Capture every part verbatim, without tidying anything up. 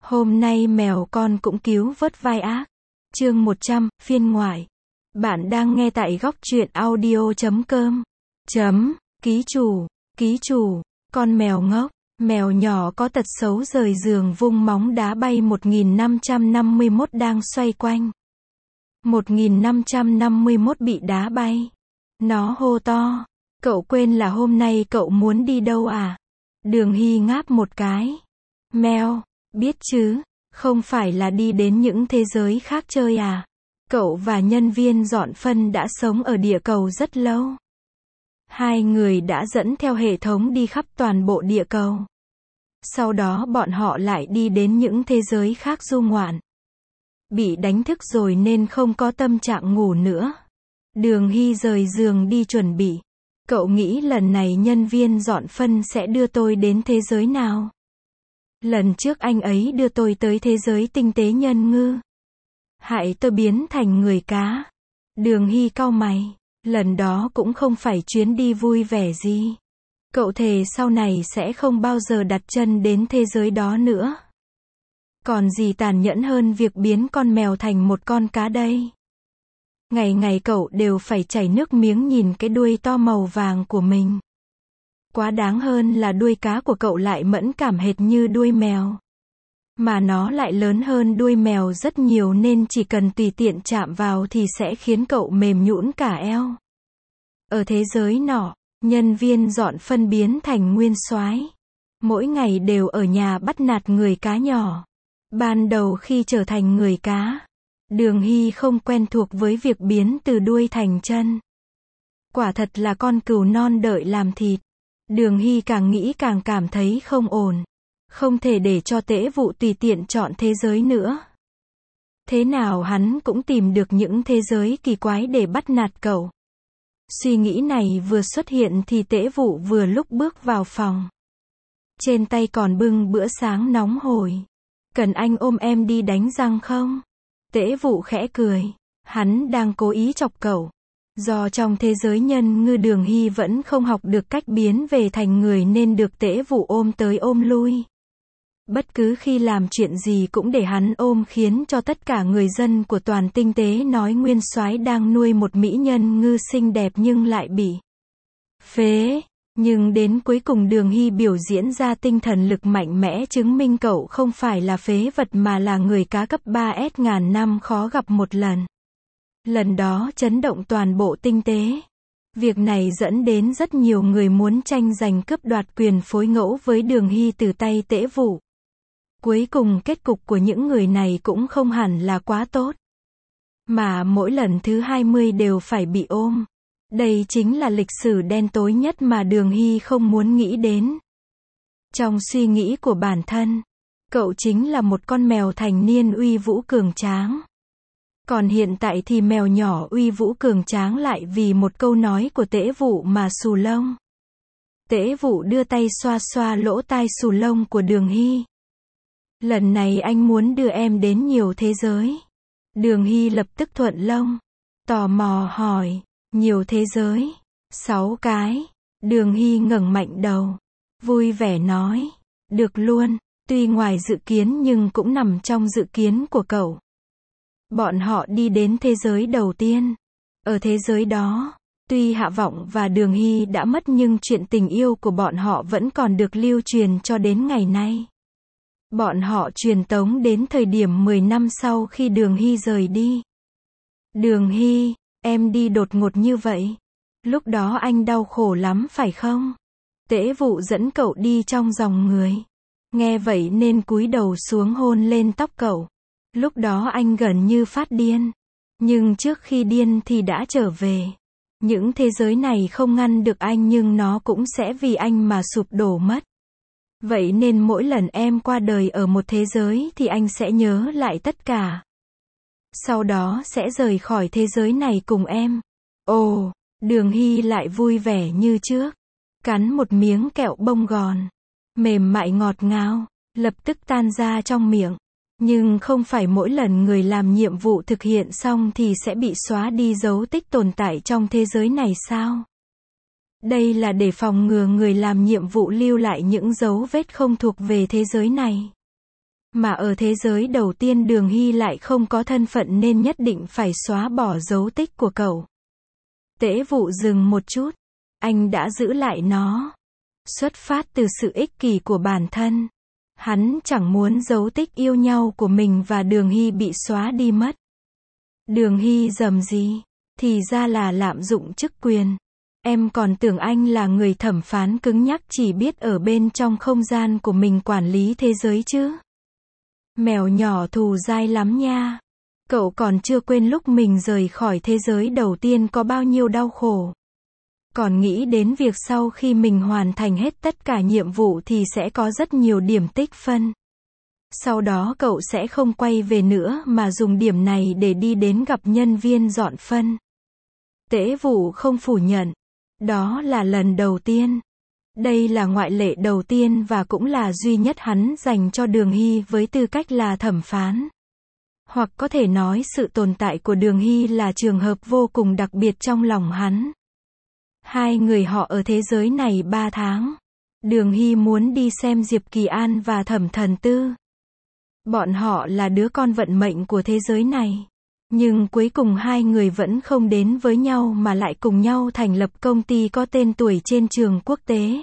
Hôm nay mèo con cũng cứu vớt vai ác. Chương một trăm, phiên ngoại. Bạn đang nghe tại góc truyện audio chấm com. Chấm, ký chủ, ký chủ, con mèo ngốc, mèo nhỏ có tật xấu rời giường vung móng đá bay một nghìn năm trăm năm mươi mốt đang xoay quanh. một nghìn năm trăm năm mươi mốt bị đá bay. Nó hô to, cậu quên là hôm nay cậu muốn đi đâu à? Đường Hy ngáp một cái. Mèo, biết chứ, không phải là đi đến những thế giới khác chơi à? Cậu và nhân viên dọn phân đã sống ở địa cầu rất lâu. Hai người đã dẫn theo hệ thống đi khắp toàn bộ địa cầu. Sau đó bọn họ lại đi đến những thế giới khác du ngoạn. Bị đánh thức rồi nên không có tâm trạng ngủ nữa. Đường Hy rời giường đi chuẩn bị. Cậu nghĩ lần này nhân viên dọn phân sẽ đưa tôi đến thế giới nào? Lần trước anh ấy đưa tôi tới thế giới tinh tế nhân ngư. Hại tôi biến thành người cá. Đường Hy cau mày. Lần đó cũng không phải chuyến đi vui vẻ gì. Cậu thề sau này sẽ không bao giờ đặt chân đến thế giới đó nữa. Còn gì tàn nhẫn hơn việc biến con mèo thành một con cá đây? Ngày ngày cậu đều phải chảy nước miếng nhìn cái đuôi to màu vàng của mình. Quá đáng hơn là đuôi cá của cậu lại mẫn cảm hệt như đuôi mèo. Mà nó lại lớn hơn đuôi mèo rất nhiều nên chỉ cần tùy tiện chạm vào thì sẽ khiến cậu mềm nhũn cả eo. Ở thế giới nọ, nhân viên dọn phân biến thành nguyên soái. Mỗi ngày đều ở nhà bắt nạt người cá nhỏ. Ban đầu khi trở thành người cá, Đường Hy không quen thuộc với việc biến từ đuôi thành chân. Quả thật là con cừu non đợi làm thịt. Đường Hy càng nghĩ càng cảm thấy không ổn. Không thể để cho Tễ Vụ tùy tiện chọn thế giới nữa. Thế nào hắn cũng tìm được những thế giới kỳ quái để bắt nạt cậu. Suy nghĩ này vừa xuất hiện thì Tễ Vụ vừa lúc bước vào phòng. Trên tay còn bưng bữa sáng nóng hổi. Cần anh ôm em đi đánh răng không? Tễ Vụ khẽ cười. Hắn đang cố ý chọc cậu. Do trong thế giới nhân ngư Đường Hy vẫn không học được cách biến về thành người nên được Tễ Vụ ôm tới ôm lui. Bất cứ khi làm chuyện gì cũng để hắn ôm khiến cho tất cả người dân của toàn tinh tế nói nguyên soái đang nuôi một mỹ nhân ngư xinh đẹp nhưng lại bị phế. Nhưng đến cuối cùng Đường Hy biểu diễn ra tinh thần lực mạnh mẽ chứng minh cậu không phải là phế vật mà là người cá cấp ba S ngàn năm khó gặp một lần. Lần đó chấn động toàn bộ tinh tế. Việc này dẫn đến rất nhiều người muốn tranh giành cướp đoạt quyền phối ngẫu với Đường Hy từ tay Tễ Vụ. Cuối cùng kết cục của những người này cũng không hẳn là quá tốt. Mà mỗi lần thứ hai mươi đều phải bị ôm. Đây chính là lịch sử đen tối nhất mà Đường Hy không muốn nghĩ đến. Trong suy nghĩ của bản thân, cậu chính là một con mèo thành niên uy vũ cường tráng. Còn hiện tại thì mèo nhỏ uy vũ cường tráng lại vì một câu nói của Tễ Vụ mà xù lông. Tễ Vụ đưa tay xoa xoa lỗ tai xù lông của Đường Hy. Lần này anh muốn đưa em đến nhiều thế giới. Đường Hy lập tức thuận lông. Tò mò hỏi, nhiều thế giới? Sáu cái. Đường Hy ngẩng mạnh đầu. Vui vẻ nói, được luôn, tuy ngoài dự kiến nhưng cũng nằm trong dự kiến của cậu. Bọn họ đi đến thế giới đầu tiên. Ở thế giới đó, tuy Hạ Vọng và Đường Hy đã mất nhưng chuyện tình yêu của bọn họ vẫn còn được lưu truyền cho đến ngày nay. Bọn họ truyền tống đến thời điểm mười năm sau khi Đường Hy rời đi. Đường Hy, em đi đột ngột như vậy. Lúc đó anh đau khổ lắm phải không? Tễ Vụ dẫn cậu đi trong dòng người. Nghe vậy nên cúi đầu xuống hôn lên tóc cậu. Lúc đó anh gần như phát điên. Nhưng trước khi điên thì đã trở về. Những thế giới này không ngăn được anh nhưng nó cũng sẽ vì anh mà sụp đổ mất. Vậy nên mỗi lần em qua đời ở một thế giới thì anh sẽ nhớ lại tất cả. Sau đó sẽ rời khỏi thế giới này cùng em. Ồ, Đường Hy lại vui vẻ như trước. Cắn một miếng kẹo bông gòn. Mềm mại ngọt ngào, lập tức tan ra trong miệng. Nhưng không phải mỗi lần người làm nhiệm vụ thực hiện xong thì sẽ bị xóa đi dấu tích tồn tại trong thế giới này sao? Đây là để phòng ngừa người làm nhiệm vụ lưu lại những dấu vết không thuộc về thế giới này. Mà ở thế giới đầu tiên Đường Hy lại không có thân phận nên nhất định phải xóa bỏ dấu tích của cậu. Tễ Vụ dừng một chút. Anh đã giữ lại nó. Xuất phát từ sự ích kỷ của bản thân. Hắn chẳng muốn dấu tích yêu nhau của mình và Đường Hy bị xóa đi mất. Đường Hy rầm gì? Thì ra là lạm dụng chức quyền. Em còn tưởng anh là người thẩm phán cứng nhắc chỉ biết ở bên trong không gian của mình quản lý thế giới chứ. Mèo nhỏ thù dai lắm nha. Cậu còn chưa quên lúc mình rời khỏi thế giới đầu tiên có bao nhiêu đau khổ. Còn nghĩ đến việc sau khi mình hoàn thành hết tất cả nhiệm vụ thì sẽ có rất nhiều điểm tích phân. Sau đó cậu sẽ không quay về nữa mà dùng điểm này để đi đến gặp nhân viên dọn phân. Tễ Vụ không phủ nhận. Đó là lần đầu tiên. Đây là ngoại lệ đầu tiên và cũng là duy nhất hắn dành cho Đường Hy với tư cách là thẩm phán. Hoặc có thể nói sự tồn tại của Đường Hy là trường hợp vô cùng đặc biệt trong lòng hắn. Hai người họ ở thế giới này ba tháng. Đường Hy muốn đi xem Diệp Kỳ An và Thẩm Thần Tư. Bọn họ là đứa con vận mệnh của thế giới này. Nhưng cuối cùng hai người vẫn không đến với nhau mà lại cùng nhau thành lập công ty có tên tuổi trên trường quốc tế.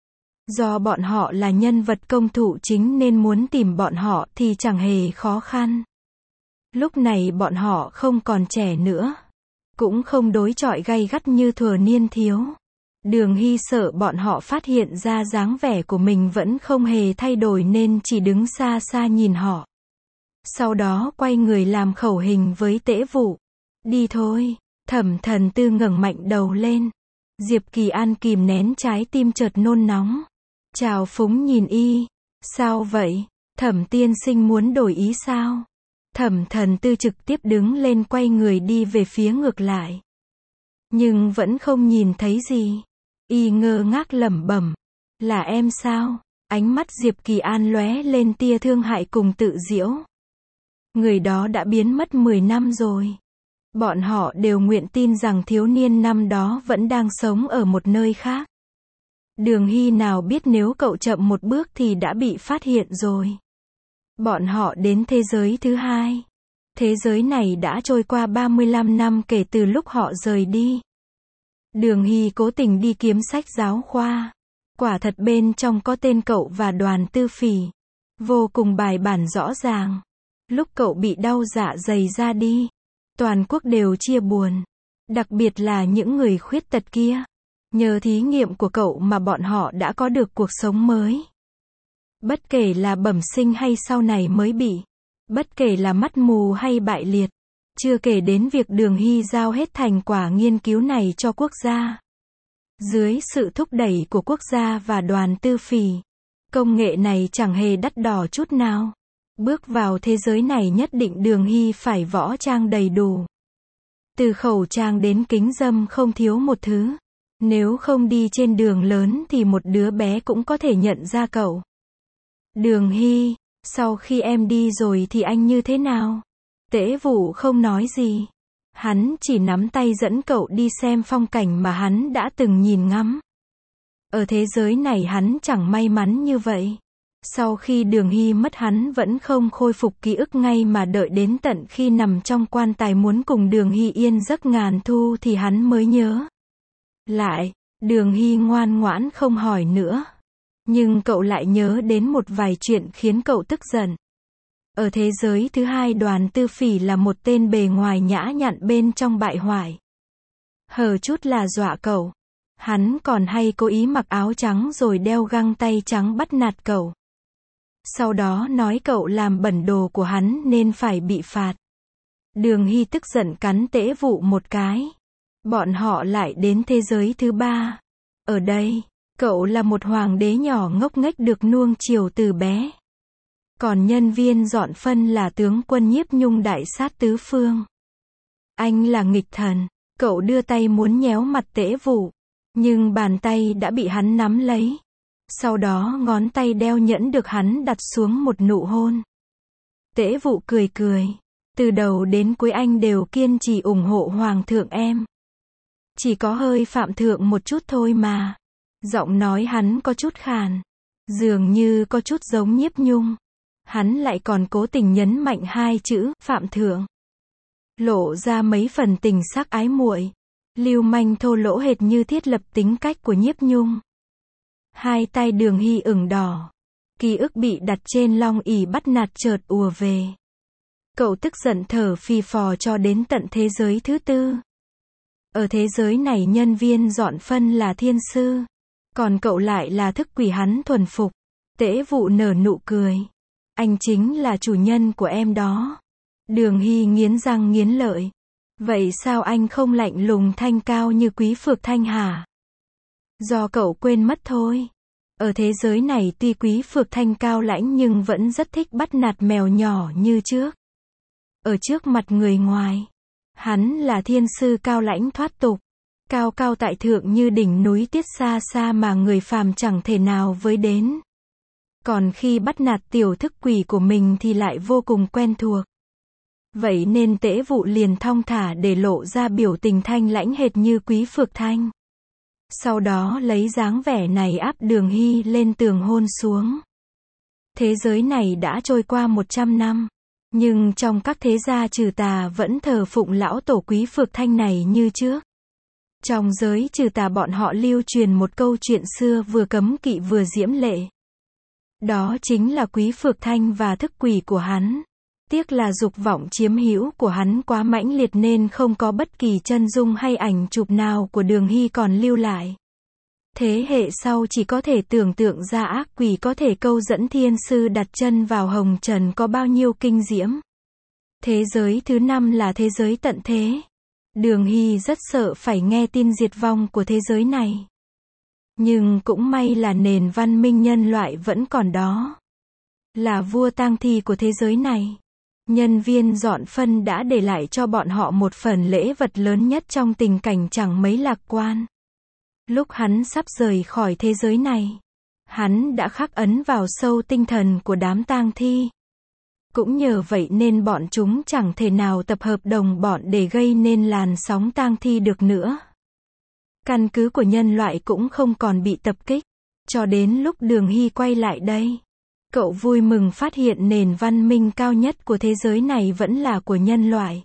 Do bọn họ là nhân vật công thụ chính nên muốn tìm bọn họ thì chẳng hề khó khăn. Lúc này bọn họ không còn trẻ nữa. Cũng không đối chọi gay gắt như thuở niên thiếu. Đường Hy sợ bọn họ phát hiện ra dáng vẻ của mình vẫn không hề thay đổi nên chỉ đứng xa xa nhìn họ. Sau đó quay người làm khẩu hình với Tễ Vụ. Đi thôi. Thẩm Thần Tư ngẩng mạnh đầu lên. Diệp Kỳ An kìm nén trái tim chợt nôn nóng. Chào phúng nhìn y. Sao vậy? Thẩm tiên sinh muốn đổi ý sao? Thẩm Thần Tư trực tiếp đứng lên quay người đi về phía ngược lại. Nhưng vẫn không nhìn thấy gì. Y ngơ ngác lẩm bẩm. Là em sao? Ánh mắt Diệp Kỳ An lóe lên tia thương hại cùng tự giễu. Người đó đã biến mất mười năm rồi. Bọn họ đều nguyện tin rằng thiếu niên năm đó vẫn đang sống ở một nơi khác. Đường Hy nào biết nếu cậu chậm một bước thì đã bị phát hiện rồi. Bọn họ đến thế giới thứ hai. Thế giới này đã trôi qua ba mươi lăm năm kể từ lúc họ rời đi. Đường Hy cố tình đi kiếm sách giáo khoa. Quả thật bên trong có tên cậu và Đoàn Tư Phỉ. Vô cùng bài bản rõ ràng. Lúc cậu bị đau dạ dày ra đi. Toàn quốc đều chia buồn. Đặc biệt là những người khuyết tật kia. Nhờ thí nghiệm của cậu mà bọn họ đã có được cuộc sống mới. Bất kể là bẩm sinh hay sau này mới bị. Bất kể là mắt mù hay bại liệt. Chưa kể đến việc Đường Hy giao hết thành quả nghiên cứu này cho quốc gia. Dưới sự thúc đẩy của quốc gia và Đoàn Tư Phỉ. Công nghệ này chẳng hề đắt đỏ chút nào. Bước vào thế giới này nhất định Đường Hy phải võ trang đầy đủ. Từ khẩu trang đến kính râm không thiếu một thứ. Nếu không đi trên đường lớn thì một đứa bé cũng có thể nhận ra cậu. Đường Hy, sau khi em đi rồi thì anh như thế nào? Tễ Vụ không nói gì. Hắn chỉ nắm tay dẫn cậu đi xem phong cảnh mà hắn đã từng nhìn ngắm. Ở thế giới này hắn chẳng may mắn như vậy. Sau khi Đường Hy mất hắn vẫn không khôi phục ký ức ngay mà đợi đến tận khi nằm trong quan tài muốn cùng Đường Hy yên giấc ngàn thu thì hắn mới nhớ. Lại, Đường Hy ngoan ngoãn không hỏi nữa. Nhưng cậu lại nhớ đến một vài chuyện khiến cậu tức giận. Ở thế giới thứ hai Đoàn Tư Phỉ là một tên bề ngoài nhã nhặn bên trong bại hoại. Hờ chút là dọa cậu. Hắn còn hay cố ý mặc áo trắng rồi đeo găng tay trắng bắt nạt cậu. Sau đó nói cậu làm bẩn đồ của hắn nên phải bị phạt. Đường Hy tức giận cắn Tễ Vụ một cái. Bọn họ lại đến thế giới thứ ba. Ở đây, cậu là một hoàng đế nhỏ ngốc nghếch được nuông chiều từ bé. Còn nhân viên dọn phân là tướng quân Nhiếp Nhung đại sát tứ phương. Anh là nghịch thần. Cậu đưa tay muốn nhéo mặt Tễ Vụ. Nhưng bàn tay đã bị hắn nắm lấy. Sau đó ngón tay đeo nhẫn được hắn đặt xuống một nụ hôn. Tễ Vụ cười cười. Từ đầu đến cuối anh đều kiên trì ủng hộ hoàng thượng em. Chỉ có hơi phạm thượng một chút thôi mà. Giọng nói hắn có chút khàn. Dường như có chút giống Nhiếp Nhung. hắn lại còn cố tình nhấn mạnh hai chữ, phạm thượng. Lộ ra mấy phần tình sắc ái muội, lưu manh thô lỗ hệt như thiết lập tính cách của Nhiếp Nhung. Hai tay Đường Hy ửng đỏ. Ký ức bị đặt trên long ỷ bắt nạt chợt ùa về. Cậu tức giận thở phì phò cho đến tận thế giới thứ tư. Ở thế giới này nhân viên dọn phân là thiên sư. Còn cậu lại là thức quỷ hắn thuần phục. Tễ Vụ nở nụ cười. Anh chính là chủ nhân của em đó. Đường Hy nghiến răng nghiến lợi. Vậy sao anh không lạnh lùng thanh cao như Quý Phược Thanh hả? Do cậu quên mất thôi. Ở thế giới này tuy Quý Phược Thanh cao lãnh nhưng vẫn rất thích bắt nạt mèo nhỏ như trước. Ở trước mặt người ngoài, hắn là thiên sư cao lãnh thoát tục, cao cao tại thượng như đỉnh núi Tiết xa xa mà người phàm chẳng thể nào với đến. Còn khi bắt nạt tiểu thức quỷ của mình thì lại vô cùng quen thuộc. Vậy nên Tễ Vụ liền thong thả để lộ ra biểu tình thanh lãnh hệt như Quý Phược Thanh. Sau đó lấy dáng vẻ này áp Đường Hy lên tường hôn xuống. Thế giới này đã trôi qua một trăm năm. Nhưng trong các thế gia trừ tà vẫn thờ phụng lão tổ Quý Phược Thanh này như trước. Trong giới trừ tà bọn họ lưu truyền một câu chuyện xưa vừa cấm kỵ vừa diễm lệ. Đó chính là Quý Phược Thanh và thức quỷ của hắn. Tiếc là dục vọng chiếm hữu của hắn quá mãnh liệt nên không có bất kỳ chân dung hay ảnh chụp nào của Đường Hy còn lưu lại. Thế hệ sau chỉ có thể tưởng tượng ra ác quỷ có thể câu dẫn thiên sư đặt chân vào hồng trần có bao nhiêu kinh diễm. Thế giới thứ năm là thế giới tận thế. Đường Hy rất sợ phải nghe tin diệt vong của thế giới này. Nhưng cũng may là nền văn minh nhân loại vẫn còn đó. Là vua tang thi của thế giới này. Nhân viên dọn phân đã để lại cho bọn họ một phần lễ vật lớn nhất trong tình cảnh chẳng mấy lạc quan. Lúc hắn sắp rời khỏi thế giới này, hắn đã khắc ấn vào sâu tinh thần của đám tang thi. Cũng nhờ vậy nên bọn chúng chẳng thể nào tập hợp đồng bọn để gây nên làn sóng tang thi được nữa. Căn cứ của nhân loại cũng không còn bị tập kích. Cho đến lúc Đường Hy quay lại đây, cậu vui mừng phát hiện nền văn minh cao nhất của thế giới này vẫn là của nhân loại.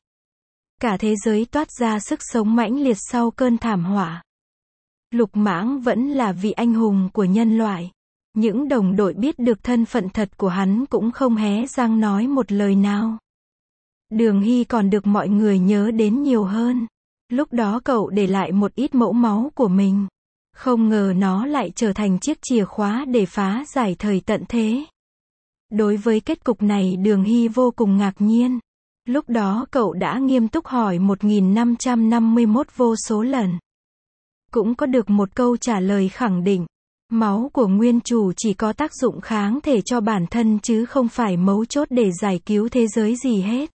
Cả thế giới toát ra sức sống mãnh liệt sau cơn thảm họa. Lục Mãng vẫn là vị anh hùng của nhân loại. Những đồng đội biết được thân phận thật của hắn cũng không hé răng nói một lời nào. Đường Hy còn được mọi người nhớ đến nhiều hơn. Lúc đó cậu để lại một ít mẫu máu của mình. Không ngờ nó lại trở thành chiếc chìa khóa để phá giải thời tận thế. Đối với kết cục này Đường Hy vô cùng ngạc nhiên. Lúc đó cậu đã nghiêm túc hỏi một nghìn năm trăm năm mươi mốt vô số lần. Cũng có được một câu trả lời khẳng định. Máu của nguyên chủ chỉ có tác dụng kháng thể cho bản thân chứ không phải mấu chốt để giải cứu thế giới gì hết.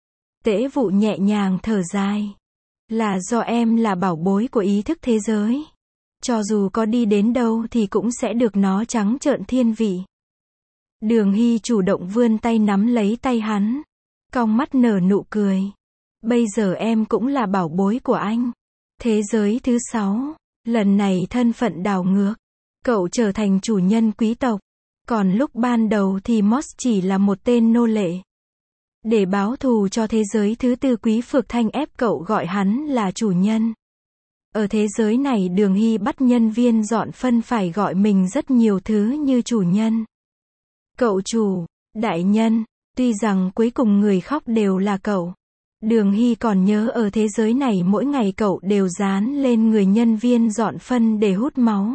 Tễ Vụ nhẹ nhàng thở dài. Là do em là bảo bối của ý thức thế giới. Cho dù có đi đến đâu thì cũng sẽ được nó trắng trợn thiên vị. Đường Hy chủ động vươn tay nắm lấy tay hắn. Cong mắt nở nụ cười. Bây giờ em cũng là bảo bối của anh. Thế giới thứ sáu. Lần này thân phận đảo ngược. Cậu trở thành chủ nhân quý tộc. Còn lúc ban đầu thì Moss chỉ là một tên nô lệ. Để báo thù cho thế giới thứ tư Quý Phược Thanh ép cậu gọi hắn là chủ nhân. Ở thế giới này Đường Hy bắt nhân viên dọn phân phải gọi mình rất nhiều thứ như chủ nhân. Cậu chủ, đại nhân, tuy rằng cuối cùng người khóc đều là cậu. Đường Hy còn nhớ ở thế giới này mỗi ngày cậu đều dán lên người nhân viên dọn phân để hút máu.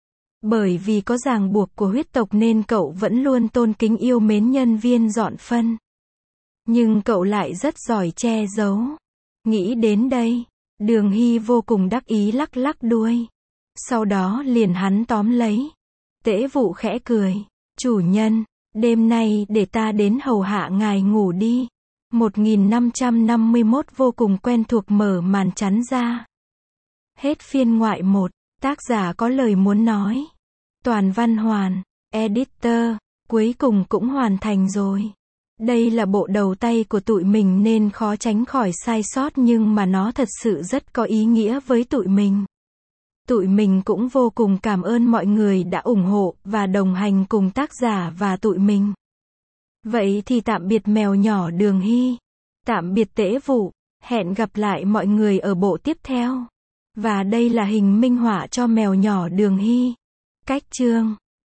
Bởi vì có ràng buộc của huyết tộc nên cậu vẫn luôn tôn kính yêu mến nhân viên dọn phân. Nhưng cậu lại rất giỏi che giấu. Nghĩ đến đây, Đường Hy vô cùng đắc ý lắc lắc đuôi. Sau đó liền hắn tóm lấy. Tễ Vụ khẽ cười. Chủ nhân, đêm nay để ta đến hầu hạ ngài ngủ đi. một nghìn năm trăm năm mươi mốt vô cùng quen thuộc mở màn chắn ra. Hết phiên ngoại một. Tác giả có lời muốn nói. Toàn văn hoàn. Editor. Cuối cùng cũng hoàn thành rồi. Đây là bộ đầu tay của tụi mình nên khó tránh khỏi sai sót nhưng mà nó thật sự rất có ý nghĩa với tụi mình. Tụi mình cũng vô cùng cảm ơn mọi người đã ủng hộ và đồng hành cùng tác giả và tụi mình. Vậy thì tạm biệt mèo nhỏ Đường Hy. Tạm biệt Tễ Vụ. Hẹn gặp lại mọi người ở bộ tiếp theo. Và đây là hình minh họa cho mèo nhỏ Đường Hy. Cách chương